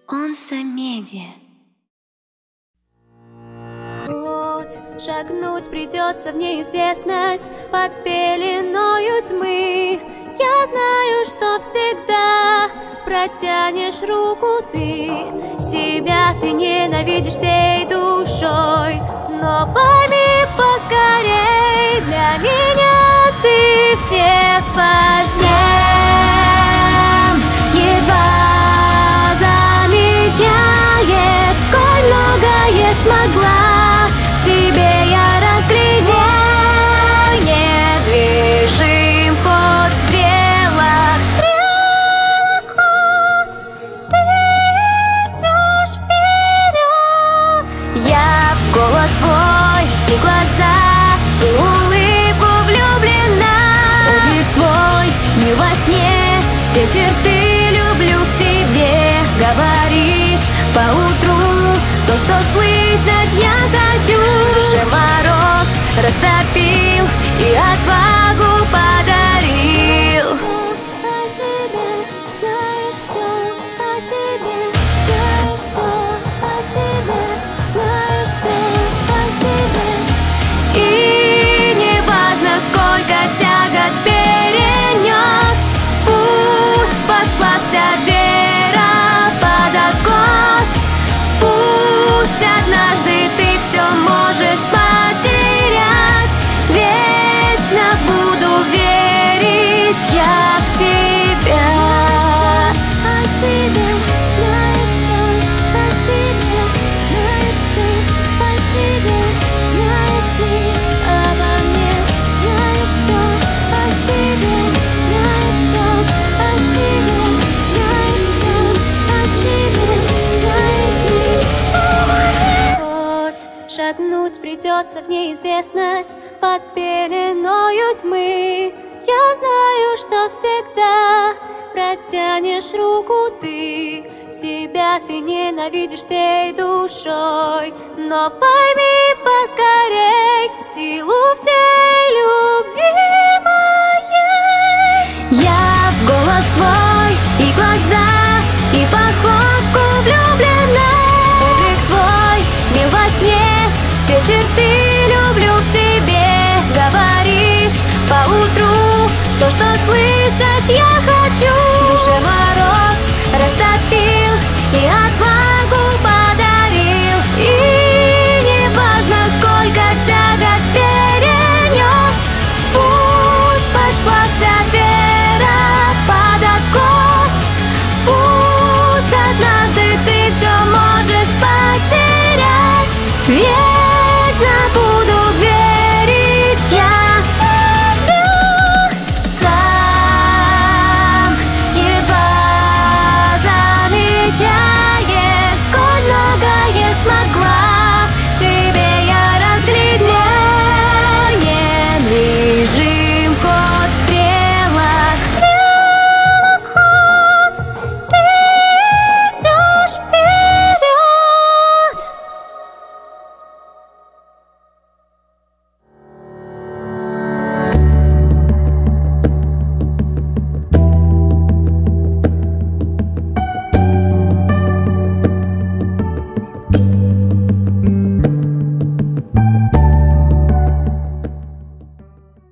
Онса Медиа. Хоть шагнуть придется в неизвестность под пеленою тьмы, я знаю, что всегда протянешь руку ты. Себя ты ненавидишь всей душой, но пойми поскорей, для меня ты всех важнее. Едва замечаешь, сколь многое смогла в тебе я разглядеть. Недвижим ход стрелок, ход, ты идешь вперед. Я в голос твой и глаза, и улыбку влюблена. Облик твой не во сне, все черты люблю в тебе. Говоришь поутру то, что слышать я хочу. В душе мороз растопил и отвагу подарил. О себе знаешь все, о себе знаешь все, о себе знаешь все, о себе. И не важно, сколько тягот перенес, пусть пошла вся вера под откос. Пусть однажды ты все можешь потерять, вечно буду верить я в тебя. О себе знаешь все, о себе знаешь все, о себе знаешь ли, обо мне знаешь все, о себе знаешь все, о себе знаешь все, о себе знаешь ли. Хоть шагнуть придется в неизвестность под пеленою тьмы, я знаю, что всегда протянешь руку ты. Себя ты ненавидишь всей душой, но пойми поскорей силу всей любви моей. Я в голос твой и глаза, и походку влюблена. Облик твой мил во сне, все черты люблю в тебе. Говоришь поутру то, что слышать я хочу.